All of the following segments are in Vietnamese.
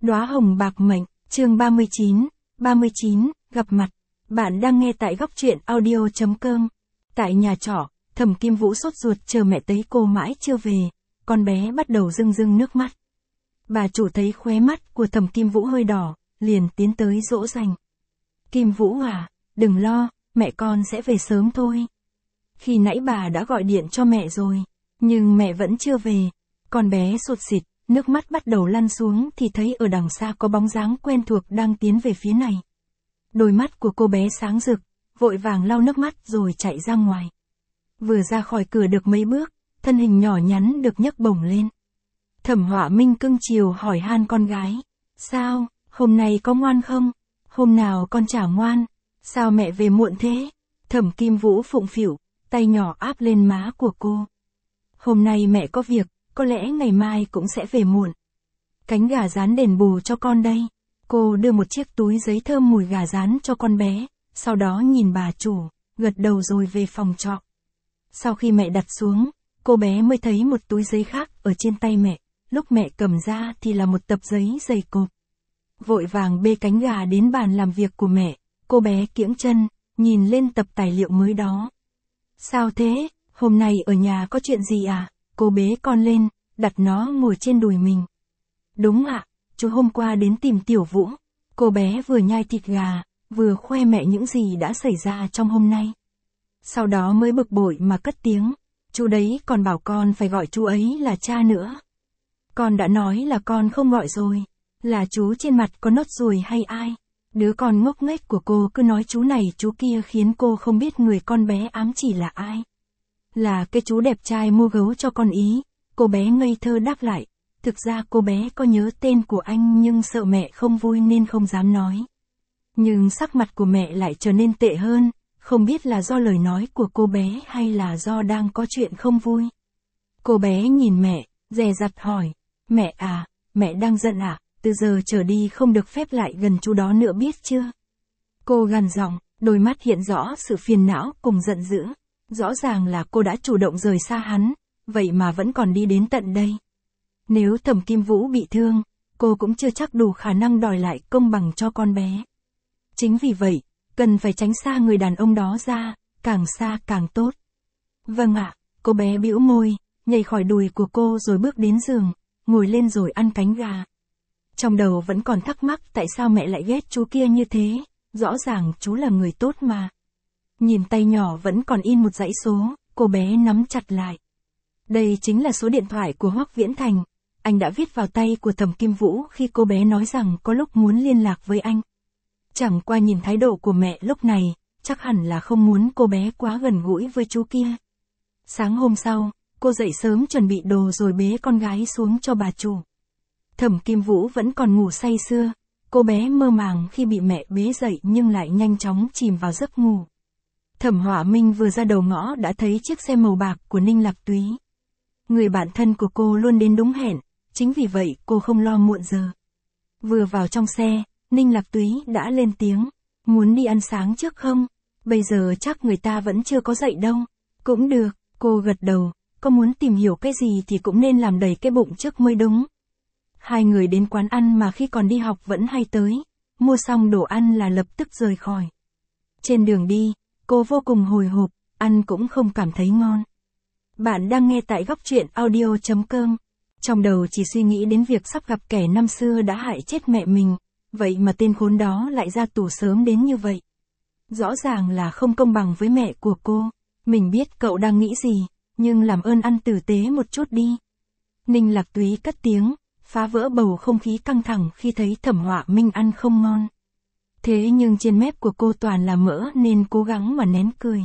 Đóa hồng bạc mệnh, chương 39, gặp mặt. Bạn đang nghe tại góc truyện audio.com. Tại nhà trọ, Thẩm Kim Vũ sốt ruột chờ mẹ tới cô mãi chưa về, con bé bắt đầu rưng rưng nước mắt. Bà chủ thấy khóe mắt của Thẩm Kim Vũ hơi đỏ, liền tiến tới dỗ dành. Kim Vũ à, đừng lo, mẹ con sẽ về sớm thôi. Khi nãy bà đã gọi điện cho mẹ rồi, nhưng mẹ vẫn chưa về. Con bé sụt sịt, nước mắt bắt đầu lăn xuống thì thấy ở đằng xa có bóng dáng quen thuộc đang tiến về phía này. Đôi mắt của cô bé sáng rực, vội vàng lau nước mắt rồi chạy ra ngoài. Vừa ra khỏi cửa được mấy bước, thân hình nhỏ nhắn được nhấc bổng lên. Thẩm Họa Minh cưng chiều hỏi han con gái. Sao, hôm nay có ngoan không? Hôm nào con chả ngoan, sao mẹ về muộn thế? Thẩm Kim Vũ phụng phịu, tay nhỏ áp lên má của cô. Hôm nay mẹ có việc, có lẽ ngày mai cũng sẽ về muộn. Cánh gà rán đền bù cho con đây. Cô đưa một chiếc túi giấy thơm mùi gà rán cho con bé, sau đó nhìn bà chủ, gật đầu rồi về phòng trọ. Sau khi mẹ đặt xuống, cô bé mới thấy một túi giấy khác ở trên tay mẹ, lúc mẹ cầm ra thì là một tập giấy dày cộp. Vội vàng bê cánh gà đến bàn làm việc của mẹ, cô bé kiễng chân, nhìn lên tập tài liệu mới đó. Sao thế, hôm nay ở nhà có chuyện gì à? Cô bế con lên, đặt nó ngồi trên đùi mình. Đúng ạ, chú hôm qua đến tìm Tiểu Vũ. Cô bé vừa nhai thịt gà, vừa khoe mẹ những gì đã xảy ra trong hôm nay. Sau đó mới bực bội mà cất tiếng. Chú đấy còn bảo con phải gọi chú ấy là cha nữa. Con đã nói là con không gọi rồi. Là chú trên mặt có nốt ruồi hay ai? Đứa con ngốc nghếch của cô cứ nói chú này chú kia khiến cô không biết người con bé ám chỉ là ai. Là cái chú đẹp trai mua gấu cho con ý. Cô bé ngây thơ đáp lại. Thực ra cô bé có nhớ tên của anh nhưng sợ mẹ không vui nên không dám nói. Nhưng sắc mặt của mẹ lại trở nên tệ hơn, không biết là do lời nói của cô bé hay là do đang có chuyện không vui. Cô bé nhìn mẹ, dè dặt hỏi. Mẹ à, mẹ đang giận à? Từ giờ trở đi không được phép lại gần chú đó nữa biết chưa? Cô gằn giọng, đôi mắt hiện rõ sự phiền não cùng giận dữ. Rõ ràng là cô đã chủ động rời xa hắn, vậy mà vẫn còn đi đến tận đây. Nếu Thẩm Kim Vũ bị thương, cô cũng chưa chắc đủ khả năng đòi lại công bằng cho con bé. Chính vì vậy, cần phải tránh xa người đàn ông đó ra, càng xa càng tốt. Vâng ạ, cô bé bĩu môi, nhảy khỏi đùi của cô rồi bước đến giường, ngồi lên rồi ăn cánh gà. Trong đầu vẫn còn thắc mắc tại sao mẹ lại ghét chú kia như thế, rõ ràng chú là người tốt mà. Nhìn tay nhỏ vẫn còn in một dãy số, cô bé nắm chặt lại. Đây chính là số điện thoại của Hoắc Viễn Thành. Anh đã viết vào tay của Thẩm Kim Vũ khi cô bé nói rằng có lúc muốn liên lạc với anh. Chẳng qua nhìn thái độ của mẹ lúc này, chắc hẳn là không muốn cô bé quá gần gũi với chú kia. Sáng hôm sau, cô dậy sớm chuẩn bị đồ rồi bế con gái xuống cho bà chủ. Thẩm Kim Vũ vẫn còn ngủ say sưa, cô bé mơ màng khi bị mẹ bế dậy nhưng lại nhanh chóng chìm vào giấc ngủ. Thẩm Họa Minh vừa ra đầu ngõ đã thấy chiếc xe màu bạc của Ninh Lạc Túy. Người bạn thân của cô luôn đến đúng hẹn, chính vì vậy cô không lo muộn giờ. Vừa vào trong xe, Ninh Lạc Túy đã lên tiếng. Muốn đi ăn sáng trước không? Bây giờ chắc người ta vẫn chưa có dậy đâu. Cũng được, cô gật đầu, có muốn tìm hiểu cái gì thì cũng nên làm đầy cái bụng trước mới đúng. Hai người đến quán ăn mà khi còn đi học vẫn hay tới, mua xong đồ ăn là lập tức rời khỏi. Trên đường đi, cô vô cùng hồi hộp, ăn cũng không cảm thấy ngon. Bạn đang nghe tại góc truyện audio.com. Trong đầu chỉ suy nghĩ đến việc sắp gặp kẻ năm xưa đã hại chết mẹ mình, vậy mà tên khốn đó lại ra tù sớm đến như vậy. Rõ ràng là không công bằng với mẹ của cô. Mình biết cậu đang nghĩ gì, nhưng làm ơn ăn tử tế một chút đi. Ninh Lạc Túy cất tiếng, phá vỡ bầu không khí căng thẳng khi thấy Thẩm Họa Minh ăn không ngon. Thế nhưng trên mép của cô toàn là mỡ nên cố gắng mà nén cười.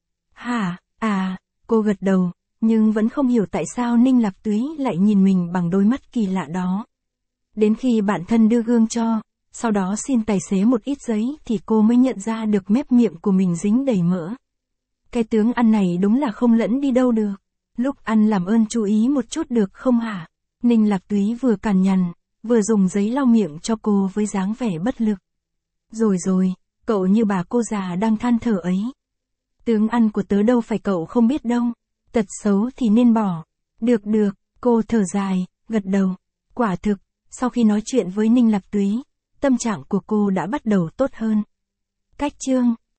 Hả, à, cô gật đầu, nhưng vẫn không hiểu tại sao Ninh Lạc Túy lại nhìn mình bằng đôi mắt kỳ lạ đó. Đến khi bạn thân đưa gương cho, sau đó xin tài xế một ít giấy thì cô mới nhận ra được mép miệng của mình dính đầy mỡ. Cái tướng ăn này đúng là không lẫn đi đâu được. Lúc ăn làm ơn chú ý một chút được không hả? Ninh Lạc Túy vừa cằn nhằn, vừa dùng giấy lau miệng cho cô với dáng vẻ bất lực. Rồi, cậu như bà cô già đang than thở ấy. Tướng ăn của tớ đâu phải cậu không biết đâu. Tật xấu thì nên bỏ. Được, cô thở dài, gật đầu. Quả thực, Sau khi nói chuyện với Ninh Lạc Túy, tâm trạng của cô đã bắt đầu tốt hơn. Cách chương